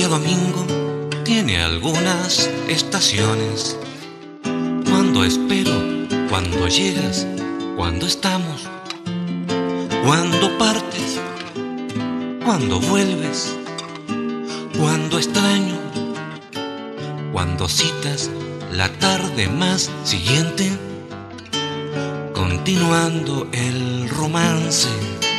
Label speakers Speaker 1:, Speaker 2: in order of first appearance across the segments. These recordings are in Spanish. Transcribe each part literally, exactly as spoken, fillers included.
Speaker 1: domingo tiene algunas estaciones. Cuando espero, cuando llegas, cuando estamos, cuando partes, cuando vuelves, cuando extraño, cuando citas la tarde más siguiente, continuando el romance.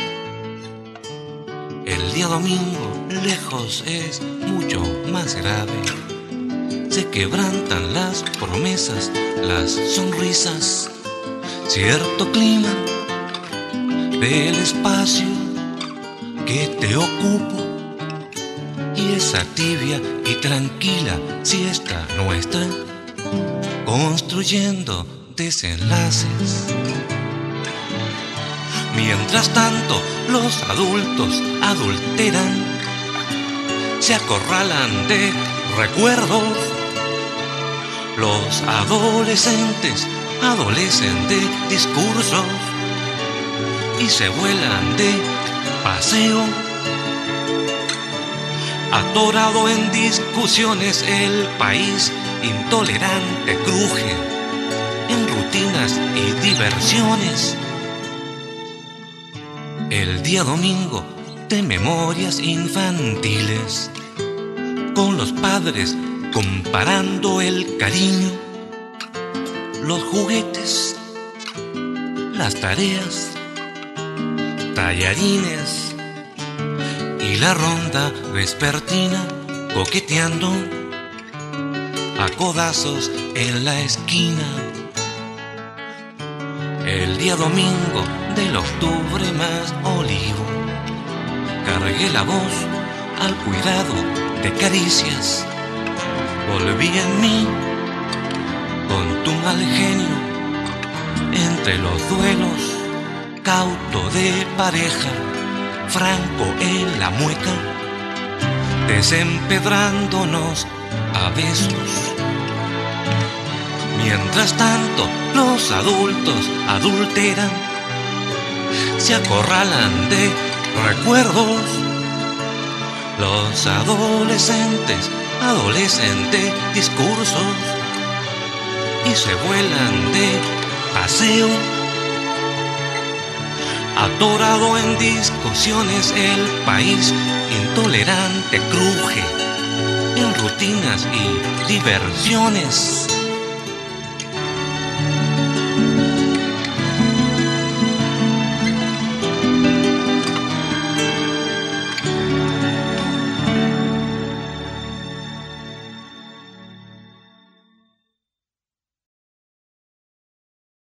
Speaker 1: El día domingo lejos es mucho más grave. Se quebrantan las promesas, las sonrisas, cierto clima del espacio que te ocupo y esa tibia y tranquila siesta nuestra, construyendo desenlaces. Mientras tanto, los adultos adulteran, se acorralan de recuerdos. Los adolescentes adolecen de discursos y se vuelan de paseo. Atorado en discusiones, el país intolerante cruje en rutinas y diversiones. El día domingo de memorias infantiles, con los padres comparando el cariño, los juguetes, las tareas, tallarines y la ronda vespertina coqueteando a codazos en la esquina. El día domingo del octubre más olivo, cargué la voz al cuidado de caricias. Volví en mí con tu mal genio entre los duelos, cauto de pareja, franco en la mueca, desempedrándonos a besos. Mientras tanto, los adultos adulteran, se acorralan de recuerdos. Los adolescentes adolecen de discursos y se vuelan de paseo. Atorado en discusiones, el país intolerante cruje en rutinas y diversiones.